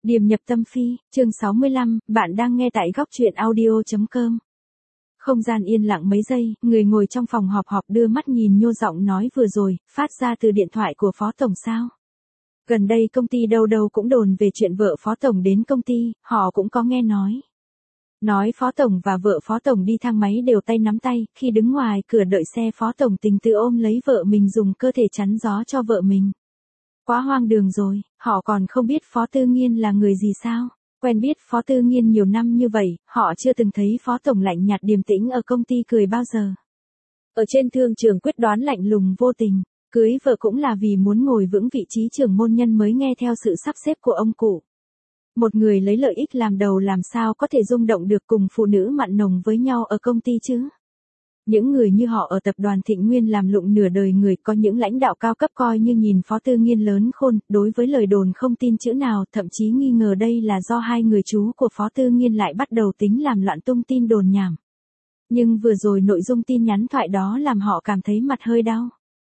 Điềm nhập tâm phi, chương 65, bạn đang nghe tại góc truyện audio.com. Không gian yên lặng mấy giây, người ngồi trong phòng họp đưa mắt nhìn Nhô giọng nói vừa rồi, phát ra từ điện thoại của Phó Tổng sao. Gần đây công ty đâu đâu cũng đồn về chuyện vợ Phó Tổng đến công ty, họ cũng có nghe nói. Nói Phó Tổng và vợ Phó Tổng đi thang máy đều tay nắm tay, khi đứng ngoài cửa đợi xe Phó Tổng tình tự ôm lấy vợ mình dùng cơ thể chắn gió cho vợ mình. Quá hoang đường rồi, họ còn không biết Phó Tư Nghiên là người gì sao? Quen biết Phó Tư Nghiên nhiều năm như vậy, họ chưa từng thấy Phó Tổng lạnh nhạt điềm tĩnh ở công ty cười bao giờ. Ở trên thương trường quyết đoán lạnh lùng vô tình, cưới vợ cũng là vì muốn ngồi vững vị trí trưởng môn nhân mới nghe theo sự sắp xếp của ông cụ. Một người lấy lợi ích làm đầu làm sao có thể rung động được cùng phụ nữ mặn nồng với nhau ở công ty chứ? Những người như họ ở tập đoàn Thịnh Nguyên làm lụng nửa đời người, có những lãnh đạo cao cấp coi như nhìn Phó Tư Nghiên lớn khôn, đối với lời đồn không tin chữ nào, thậm chí nghi ngờ đây là do hai người chú của Phó Tư Nghiên lại bắt đầu tính làm loạn tung tin đồn nhảm. Nhưng vừa rồi nội dung tin nhắn thoại đó làm họ cảm thấy mặt hơi đau.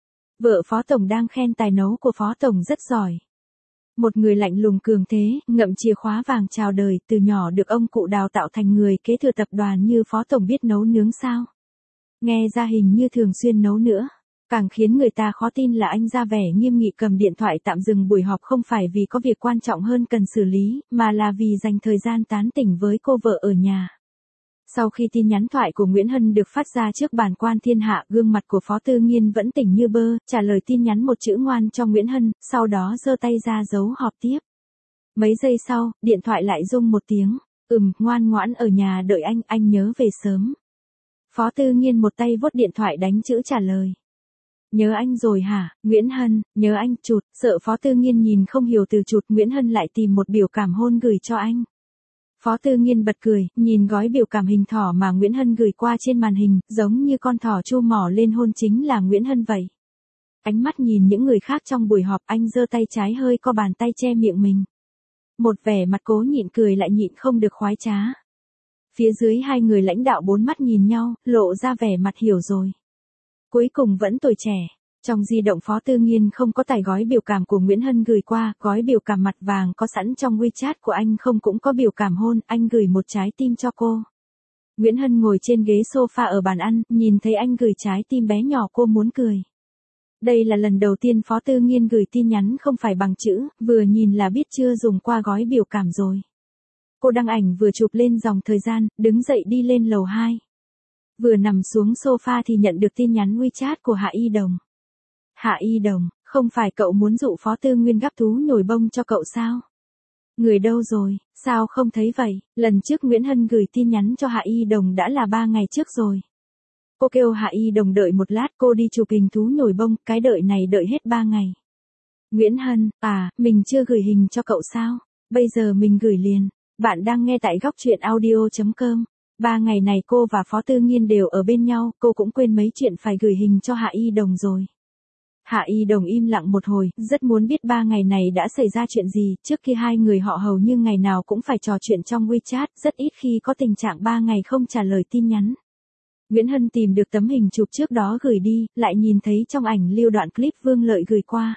Vợ Phó Tổng đang khen tài nấu của Phó Tổng rất giỏi. Một người lạnh lùng cường thế, ngậm chìa khóa vàng chào đời, từ nhỏ được ông cụ đào tạo thành người kế thừa tập đoàn như Phó Tổng biết nấu nướng sao? Nghe ra hình như thường xuyên nấu nữa. Càng khiến người ta khó tin là anh ra vẻ nghiêm nghị cầm điện thoại tạm dừng buổi họp không phải vì có việc quan trọng hơn cần xử lý, mà là vì dành thời gian tán tỉnh với cô vợ ở nhà. Sau khi tin nhắn thoại của Nguyễn Hân được phát ra trước bàn quan thiên hạ, gương mặt của Phó Tư Nghiên vẫn tỉnh như bơ, trả lời tin nhắn một chữ ngoan cho Nguyễn Hân, sau đó giơ tay ra dấu họp tiếp. Mấy giây sau, điện thoại lại rung một tiếng, ngoan ngoãn ở nhà đợi anh nhớ về sớm. Phó Tư Nghiên một tay vuốt điện thoại đánh chữ trả lời. Nhớ anh rồi hả, Nguyễn Hân, nhớ anh, chụt, sợ Phó Tư Nghiên nhìn không hiểu từ chụt, Nguyễn Hân lại tìm một biểu cảm hôn gửi cho anh. Phó Tư Nghiên bật cười, nhìn gói biểu cảm hình thỏ mà Nguyễn Hân gửi qua trên màn hình, giống như con thỏ chu mỏ lên hôn chính là Nguyễn Hân vậy. Ánh mắt nhìn những người khác trong buổi họp, anh giơ tay trái hơi co bàn tay che miệng mình. Một vẻ mặt cố nhịn cười lại nhịn không được khoái trá. Phía dưới hai người lãnh đạo bốn mắt nhìn nhau, lộ ra vẻ mặt hiểu rồi. Cuối cùng vẫn tuổi trẻ. Trong di động Phó Tư Nghiên không có tải gói biểu cảm của Nguyễn Hân gửi qua, gói biểu cảm mặt vàng có sẵn trong WeChat của anh không cũng có biểu cảm hôn, anh gửi một trái tim cho cô. Nguyễn Hân ngồi trên ghế sofa ở bàn ăn, nhìn thấy anh gửi trái tim bé nhỏ cô muốn cười. Đây là lần đầu tiên Phó Tư Nghiên gửi tin nhắn không phải bằng chữ, vừa nhìn là biết chưa dùng qua gói biểu cảm rồi. Cô đăng ảnh vừa chụp lên dòng thời gian, đứng dậy đi lên lầu 2. Vừa nằm xuống sofa thì nhận được tin nhắn WeChat của Hạ Y Đồng. Hạ Y Đồng, không phải cậu muốn dụ Phó Tư Nguyên gắp thú nhồi bông cho cậu sao? Người đâu rồi, sao không thấy vậy? Lần trước Nguyễn Hân gửi tin nhắn cho Hạ Y Đồng đã là 3 ngày trước rồi. Cô kêu Hạ Y Đồng đợi một lát, cô đi chụp hình thú nhồi bông, cái đợi này đợi hết 3 ngày. Nguyễn Hân, mình chưa gửi hình cho cậu sao? Bây giờ mình gửi liền. Bạn đang nghe tại góc truyện audio.com. 3 ngày này cô và Phó Tư Nghiên đều ở bên nhau, cô cũng quên mấy chuyện phải gửi hình cho Hạ Y Đồng rồi. Hạ Y Đồng im lặng một hồi, rất muốn biết 3 ngày này đã xảy ra chuyện gì, trước kia hai người họ hầu như ngày nào cũng phải trò chuyện trong WeChat, rất ít khi có tình trạng 3 ngày không trả lời tin nhắn. Nguyễn Hân tìm được tấm hình chụp trước đó gửi đi, lại nhìn thấy trong ảnh lưu đoạn clip Vương Lợi gửi qua.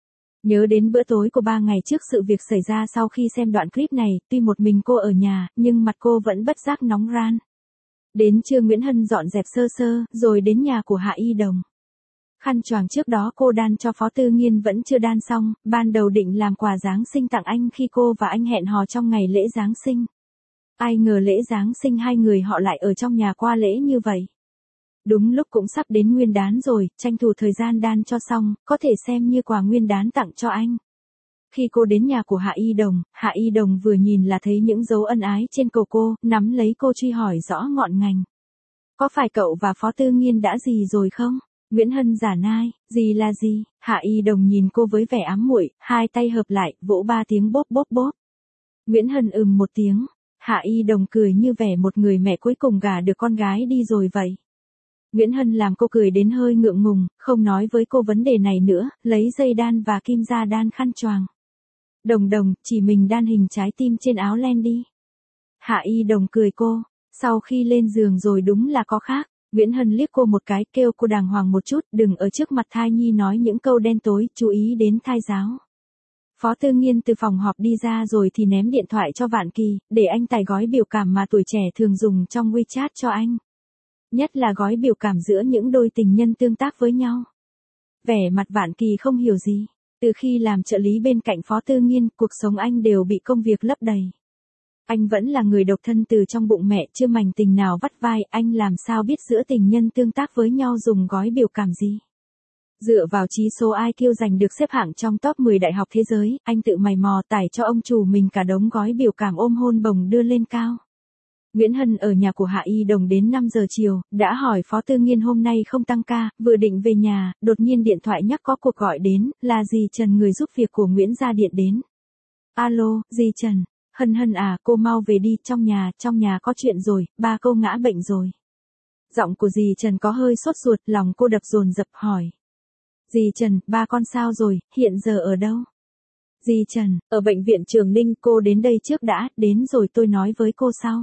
Nhớ đến bữa tối của 3 ngày trước sự việc xảy ra, sau khi xem đoạn clip này, tuy một mình cô ở nhà, nhưng mặt cô vẫn bất giác nóng ran. Đến trưa Nguyễn Hân dọn dẹp sơ sơ, rồi đến nhà của Hạ Y Đồng. Khăn choàng trước đó cô đan cho Phó Tư Nghiên vẫn chưa đan xong, ban đầu định làm quà Giáng sinh tặng anh khi cô và anh hẹn hò trong ngày lễ Giáng sinh. Ai ngờ lễ Giáng sinh hai người họ lại ở trong nhà qua lễ như vậy. Đúng lúc cũng sắp đến Nguyên đán rồi, tranh thủ thời gian đan cho xong, có thể xem như quà Nguyên đán tặng cho anh. Khi cô đến nhà của Hạ Y Đồng vừa nhìn là thấy những dấu ân ái trên cổ cô, nắm lấy cô truy hỏi rõ ngọn ngành. Có phải cậu và Phó Tư Nghiên đã gì rồi không? Nguyễn Hân giả nai, gì là gì? Hạ Y Đồng nhìn cô với vẻ ám muội, hai tay hợp lại, vỗ 3 tiếng bốp bốp bốp. Nguyễn Hân một tiếng. Hạ Y Đồng cười như vẻ một người mẹ cuối cùng gả được con gái đi rồi vậy. Nguyễn Hân làm cô cười đến hơi ngượng ngùng, không nói với cô vấn đề này nữa, lấy dây đan và kim ra đan khăn choàng. Đồng, chỉ mình đan hình trái tim trên áo len đi. Hạ Y Đồng cười cô, sau khi lên giường rồi đúng là có khác. Nguyễn Hân liếc cô một cái, kêu cô đàng hoàng một chút, đừng ở trước mặt thai nhi nói những câu đen tối, chú ý đến thai giáo. Phó Tư Nghiên từ phòng họp đi ra rồi thì ném điện thoại cho Vạn Kỳ, để anh tải gói biểu cảm mà tuổi trẻ thường dùng trong WeChat cho anh. Nhất là gói biểu cảm giữa những đôi tình nhân tương tác với nhau. Vẻ mặt Vạn Kỳ không hiểu gì. Từ khi làm trợ lý bên cạnh Phó Tư Nghiên, cuộc sống anh đều bị công việc lấp đầy. Anh vẫn là người độc thân từ trong bụng mẹ, chưa mảnh tình nào vắt vai, anh làm sao biết giữa tình nhân tương tác với nhau dùng gói biểu cảm gì. Dựa vào chỉ số IQ giành được xếp hạng trong top 10 đại học thế giới, anh tự mày mò tải cho ông chủ mình cả đống gói biểu cảm ôm hôn bồng đưa lên cao. Nguyễn Hân ở nhà của Hạ Y Đồng đến 5 giờ chiều, đã hỏi Phó Tư Nghiên hôm nay không tăng ca, vừa định về nhà, đột nhiên điện thoại nhắc có cuộc gọi đến, là dì Trần người giúp việc của Nguyễn ra điện đến. Alo, dì Trần, Hân à, cô mau về đi, trong nhà có chuyện rồi, ba cô ngã bệnh rồi. Giọng của dì Trần có hơi sốt ruột, lòng cô đập dồn dập hỏi. Dì Trần, ba con sao rồi, hiện giờ ở đâu? Dì Trần, ở bệnh viện Trường Ninh, cô đến đây trước đã, đến rồi tôi nói với cô sau.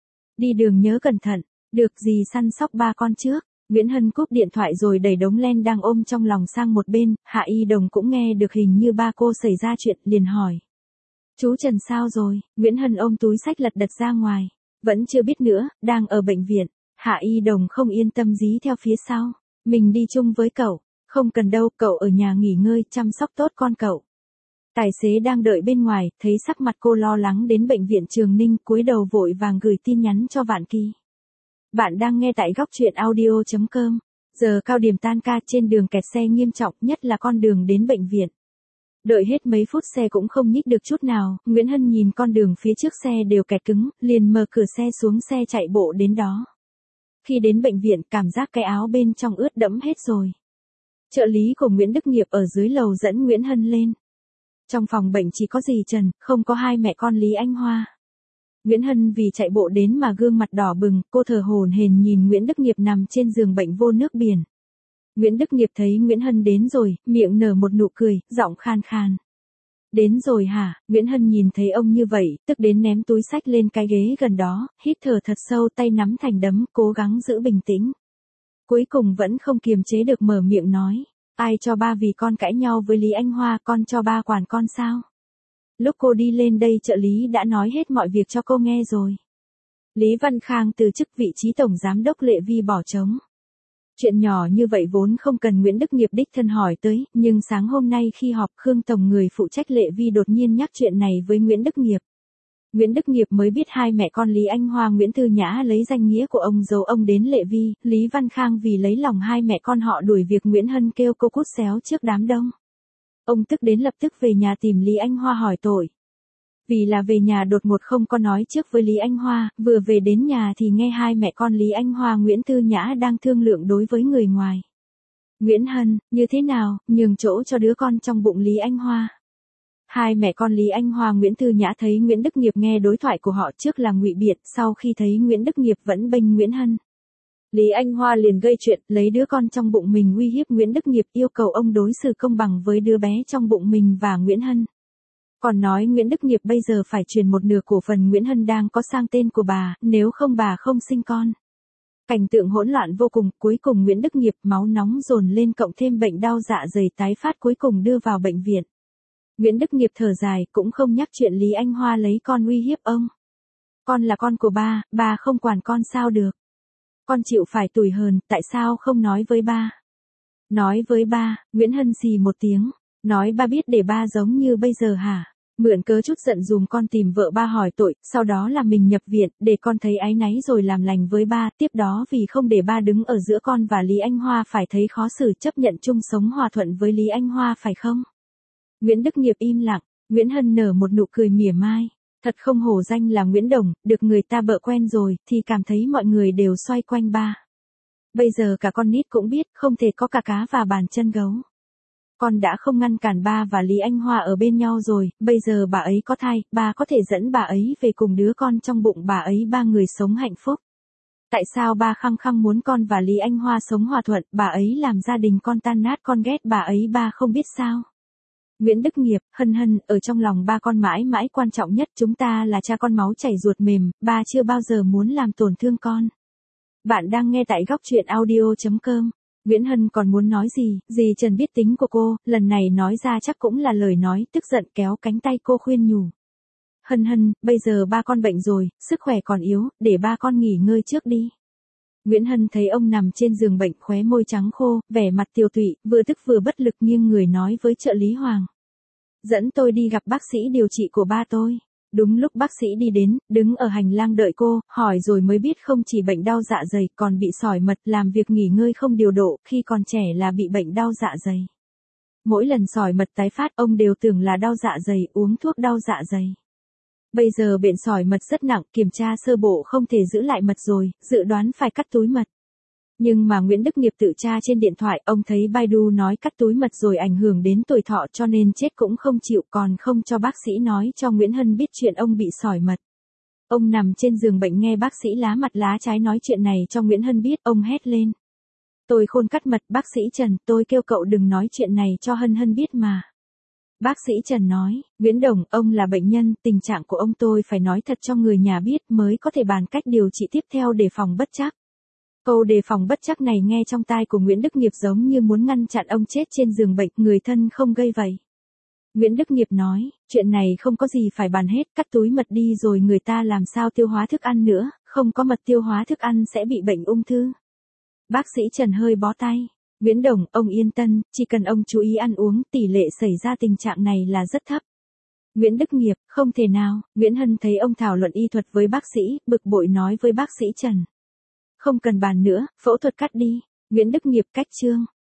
Đi đường nhớ cẩn thận, được dì săn sóc ba con trước. Nguyễn Hân cúp điện thoại rồi đẩy đống len đang ôm trong lòng sang một bên, Hạ Y Đồng cũng nghe được hình như ba cô xảy ra chuyện, liền hỏi. Chú Trần sao rồi? Nguyễn Hân ôm túi xách lật đật ra ngoài. Vẫn chưa biết nữa, đang ở bệnh viện. Hạ Y Đồng không yên tâm dí theo phía sau. Mình đi chung với cậu. Không cần đâu, cậu ở nhà nghỉ ngơi, chăm sóc tốt con cậu. Tài xế đang đợi bên ngoài, thấy sắc mặt cô lo lắng đến bệnh viện Trường Ninh, cúi đầu vội vàng gửi tin nhắn cho Vạn Kỳ. Bạn đang nghe tại góc truyện audio.com. Giờ cao điểm tan ca trên đường kẹt xe nghiêm trọng, nhất là con đường đến bệnh viện. Đợi hết mấy phút xe cũng không nhích được chút nào, Nguyễn Hân nhìn con đường phía trước xe đều kẹt cứng, liền mở cửa xe xuống xe chạy bộ đến đó. Khi đến bệnh viện, cảm giác cái áo bên trong ướt đẫm hết rồi. Trợ lý của Nguyễn Đức Nghiệp ở dưới lầu dẫn Nguyễn Hân lên. Trong phòng bệnh chỉ có dì Trần, không có hai mẹ con Lý Anh Hoa. Nguyễn Hân vì chạy bộ đến mà gương mặt đỏ bừng, cô thở hổn hển nhìn Nguyễn Đức Nghiệp nằm trên giường bệnh vô nước biển. Nguyễn Đức Nghiệp thấy Nguyễn Hân đến rồi, miệng nở một nụ cười, giọng khan khan. Đến rồi hả? Nguyễn Hân nhìn thấy ông như vậy, tức đến ném túi xách lên cái ghế gần đó, hít thở thật sâu, tay nắm thành đấm, cố gắng giữ bình tĩnh. Cuối cùng vẫn không kiềm chế được mở miệng nói. Ai cho ba vì con cãi nhau với Lý Anh Hoa, con cho ba quản con sao? Lúc cô đi lên đây trợ lý đã nói hết mọi việc cho cô nghe rồi. Lý Văn Khang từ chức vị trí tổng giám đốc Lệ Vi bỏ trống. Chuyện nhỏ như vậy vốn không cần Nguyễn Đức Nghiệp đích thân hỏi tới, nhưng sáng hôm nay khi họp Khương Tổng người phụ trách Lệ Vi đột nhiên nhắc chuyện này với Nguyễn Đức Nghiệp. Nguyễn Đức Nghiệp mới biết hai mẹ con Lý Anh Hoa Nguyễn Thư Nhã lấy danh nghĩa của ông giấu ông đến Lệ Vi, Lý Văn Khang vì lấy lòng hai mẹ con họ đuổi việc Nguyễn Hân kêu cô cút xéo trước đám đông. Ông tức đến lập tức về nhà tìm Lý Anh Hoa hỏi tội. Vì là về nhà đột ngột không có nói trước với Lý Anh Hoa, vừa về đến nhà thì nghe hai mẹ con Lý Anh Hoa Nguyễn Thư Nhã đang thương lượng đối với người ngoài. Nguyễn Hân, như thế nào, nhường chỗ cho đứa con trong bụng Lý Anh Hoa. Hai mẹ con Lý Anh Hoa Nguyễn Thư Nhã thấy Nguyễn Đức Nghiệp nghe đối thoại của họ trước là ngụy biện, sau khi thấy Nguyễn Đức Nghiệp vẫn bênh Nguyễn Hân. Lý Anh Hoa liền gây chuyện, lấy đứa con trong bụng mình uy hiếp Nguyễn Đức Nghiệp, yêu cầu ông đối xử công bằng với đứa bé trong bụng mình và Nguyễn Hân. Còn nói Nguyễn Đức Nghiệp bây giờ phải truyền một nửa cổ phần Nguyễn Hân đang có sang tên của bà, nếu không bà không sinh con. Cảnh tượng hỗn loạn vô cùng, cuối cùng Nguyễn Đức Nghiệp máu nóng dồn lên cộng thêm bệnh đau dạ dày tái phát cuối cùng đưa vào bệnh viện. Nguyễn Đức Nghiệp thở dài, cũng không nhắc chuyện Lý Anh Hoa lấy con uy hiếp ông. Con là con của ba không quản con sao được. Con chịu phải tủi hờn, tại sao không nói với ba? Nói với ba, Nguyễn Hân xì một tiếng. Nói ba biết để ba giống như bây giờ hả? Mượn cớ chút giận dùm con tìm vợ ba hỏi tội, sau đó là mình nhập viện, để con thấy áy náy rồi làm lành với ba, tiếp đó vì không để ba đứng ở giữa con và Lý Anh Hoa phải thấy khó xử chấp nhận chung sống hòa thuận với Lý Anh Hoa phải không? Nguyễn Đức Nghiệp im lặng, Nguyễn Hân nở một nụ cười mỉa mai. Thật không hổ danh là Nguyễn Đồng, được người ta bợ quen rồi, thì cảm thấy mọi người đều xoay quanh ba. Bây giờ cả con nít cũng biết, không thể có cả cá và bàn chân gấu. Con đã không ngăn cản ba và Lý Anh Hoa ở bên nhau rồi, bây giờ bà ấy có thai, ba có thể dẫn bà ấy về cùng đứa con trong bụng bà ấy, ba người sống hạnh phúc. Tại sao ba khăng khăng muốn con và Lý Anh Hoa sống hòa thuận, bà ấy làm gia đình con tan nát, con ghét bà ấy, ba không biết sao? Nguyễn Đức Nghiệp, Hân, ở trong lòng ba con mãi mãi quan trọng nhất, chúng ta là cha con máu chảy ruột mềm, ba chưa bao giờ muốn làm tổn thương con. Bạn đang nghe tại góc truyện audio.com. Nguyễn Hân còn muốn nói gì, dì Trần biết tính của cô, lần này nói ra chắc cũng là lời nói tức giận, kéo cánh tay cô khuyên nhủ. Hân Hân, bây giờ ba con bệnh rồi, sức khỏe còn yếu, để ba con nghỉ ngơi trước đi. Nguyễn Hân thấy ông nằm trên giường bệnh, khóe môi trắng khô, vẻ mặt tiều tụy, vừa tức vừa bất lực, nghiêng người nói với trợ lý Hoàng. Dẫn tôi đi gặp bác sĩ điều trị của ba tôi. Đúng lúc bác sĩ đi đến, đứng ở hành lang đợi cô, hỏi rồi mới biết không chỉ bệnh đau dạ dày, còn bị sỏi mật, làm việc nghỉ ngơi không điều độ, khi còn trẻ là bị bệnh đau dạ dày. Mỗi lần sỏi mật tái phát, ông đều tưởng là đau dạ dày, uống thuốc đau dạ dày. Bây giờ bệnh sỏi mật rất nặng, kiểm tra sơ bộ không thể giữ lại mật rồi, dự đoán phải cắt túi mật. Nhưng mà Nguyễn Đức Nghiệp tự tra trên điện thoại, ông thấy Baidu nói cắt túi mật rồi ảnh hưởng đến tuổi thọ, cho nên chết cũng không chịu, còn không cho bác sĩ nói cho Nguyễn Hân biết chuyện ông bị sỏi mật. Ông nằm trên giường bệnh nghe bác sĩ lá mặt lá trái nói chuyện này cho Nguyễn Hân biết, ông hét lên. Tôi khôn cắt mật, bác sĩ Trần, tôi kêu cậu đừng nói chuyện này cho Hân Hân biết mà. Bác sĩ Trần nói, Nguyễn Đồng, ông là bệnh nhân, tình trạng của ông tôi phải nói thật cho người nhà biết mới có thể bàn cách điều trị tiếp theo để phòng bất trắc. Câu đề phòng bất trắc này nghe trong tai của Nguyễn Đức Nghiệp giống như muốn ngăn chặn ông chết trên giường bệnh, người thân không gây vậy. Nguyễn Đức Nghiệp nói, chuyện này không có gì phải bàn hết, cắt túi mật đi rồi người ta làm sao tiêu hóa thức ăn nữa, không có mật tiêu hóa thức ăn sẽ bị bệnh ung thư. Bác sĩ Trần hơi bó tay. Nguyễn Đồng, ông yên tâm, chỉ cần ông chú ý ăn uống, tỷ lệ xảy ra tình trạng này là rất thấp. Nguyễn Đức Nghiệp, không thể nào. Nguyễn Hân thấy ông thảo luận y thuật với bác sĩ, bực bội nói với bác sĩ Trần. Không cần bàn nữa, phẫu thuật cắt đi. Nguyễn Đức Nghiệp cách chương.